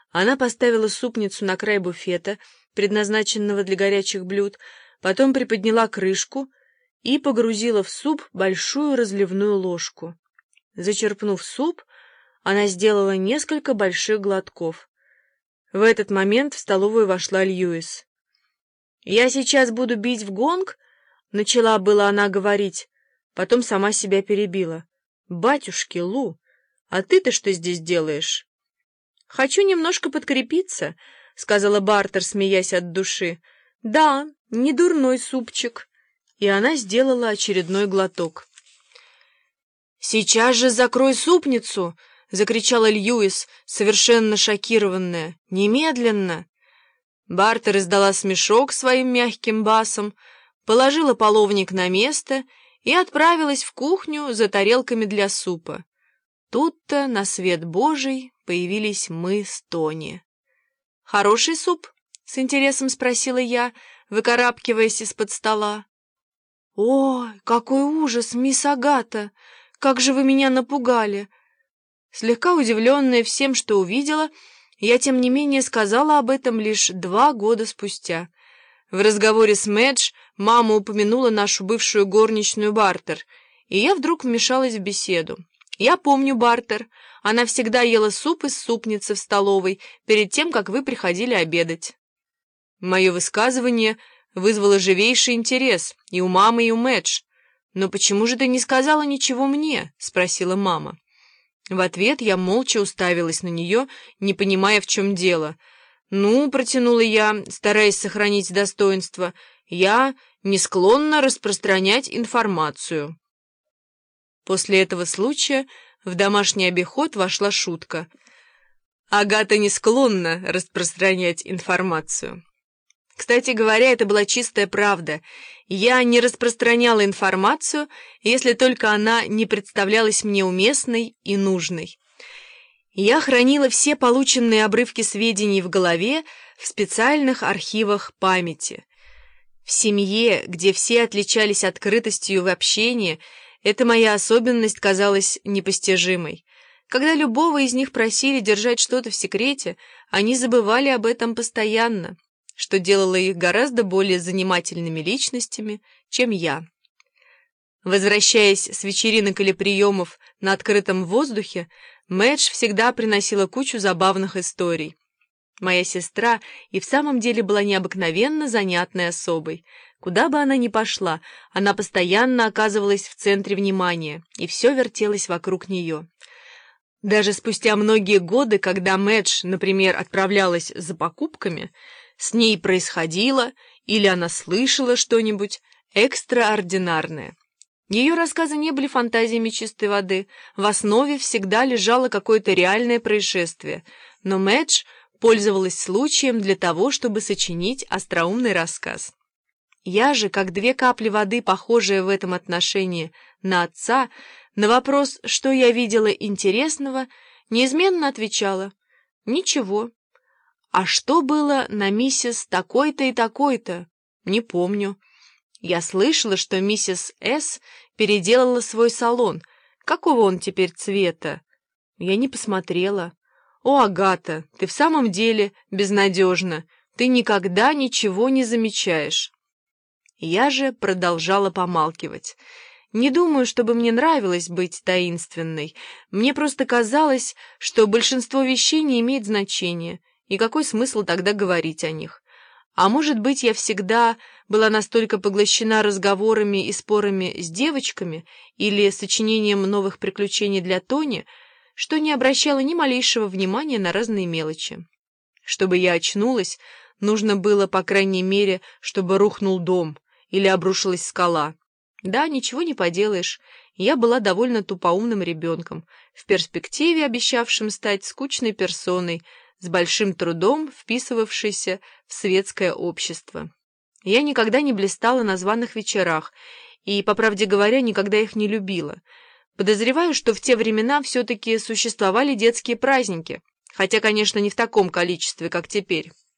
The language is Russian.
Она поставила супницу на край буфета, предназначенного для горячих блюд, потом приподняла крышку и погрузила в суп большую разливную ложку. Зачерпнув суп, она сделала несколько больших глотков. В этот момент в столовую вошла Льюис. «Я сейчас буду бить в гонг», — начала была она говорить, потом сама себя перебила. «Батюшки, Лу, а ты-то что здесь делаешь?» «Хочу немножко подкрепиться», — сказала Бартер, смеясь от души. «Да, не дурной супчик». И она сделала очередной глоток. «Сейчас же закрой супницу!» — закричала Льюис, совершенно шокированная. «Немедленно!» Бартер издала смешок своим мягким басом, положила половник на место и отправилась в кухню за тарелками для супа. Тут-то на свет Божий появились мы с Тони. «Хороший суп?» — с интересом спросила я, выкарабкиваясь из-под стола. «Ой, какой ужас, мисс Агата! Как же вы меня напугали!» Слегка удивленная всем, что увидела, я, тем не менее, сказала об этом лишь 2 года спустя. В разговоре с Мэдж мама упомянула нашу бывшую горничную Бартер, и я вдруг вмешалась в беседу. «Я помню Бартер. Она всегда ела суп из супницы в столовой перед тем, как вы приходили обедать». Мое высказывание вызвало живейший интерес и у мамы, и у Мэдж. «Но почему же ты не сказала ничего мне?» — спросила мама. В ответ я молча уставилась на нее, не понимая, в чем дело. «Ну, — протянула я, стараясь сохранить достоинство, — я не склонна распространять информацию». После этого случая в домашний обиход вошла шутка. «Агата не склонна распространять информацию». Кстати говоря, это была чистая правда. Я не распространяла информацию, если только она не представлялась мне уместной и нужной. Я хранила все полученные обрывки сведений в голове в специальных архивах памяти. В семье, где все отличались открытостью в общении, эта моя особенность казалась непостижимой. Когда любого из них просили держать что-то в секрете, они забывали об этом постоянно, что делало их гораздо более занимательными личностями, чем я. Возвращаясь с вечеринок или приемов на открытом воздухе, Мэдж всегда приносила кучу забавных историй. Моя сестра и в самом деле была необыкновенно занятной особой. Куда бы она ни пошла, она постоянно оказывалась в центре внимания, и все вертелось вокруг нее. Даже спустя многие годы, когда Мэдж, например, отправлялась за покупками, с ней происходило или она слышала что-нибудь экстраординарное. Ее рассказы не были фантазиями чистой воды, в основе всегда лежало какое-то реальное происшествие, но Мэдж пользовалась случаем для того, чтобы сочинить остроумный рассказ. Я же, как 2 капли воды, похожая в этом отношении на отца, на вопрос, что я видела интересного, неизменно отвечала: «Ничего». «А что было на миссис такой-то и такой-то?» «Не помню». «Я слышала, что миссис С. переделала свой салон. Какого он теперь цвета?» «Я не посмотрела». «О, Агата, ты в самом деле безнадежна. Ты никогда ничего не замечаешь». Я же продолжала помалкивать. Не думаю, чтобы мне нравилось быть таинственной. Мне просто казалось, что большинство вещей не имеет значения. И какой смысл тогда говорить о них? А может быть, я всегда была настолько поглощена разговорами и спорами с девочками или сочинением новых приключений для Тони, что не обращала ни малейшего внимания на разные мелочи. Чтобы я очнулась, нужно было, по крайней мере, чтобы рухнул дом или обрушилась скала. Да, ничего не поделаешь, я была довольно тупоумным ребенком, в перспективе обещавшим стать скучной персоной, с большим трудом вписывавшейся в светское общество. Я никогда не блистала на званых вечерах и, по правде говоря, никогда их не любила. Подозреваю, что в те времена все-таки существовали детские праздники, хотя, конечно, не в таком количестве, как теперь.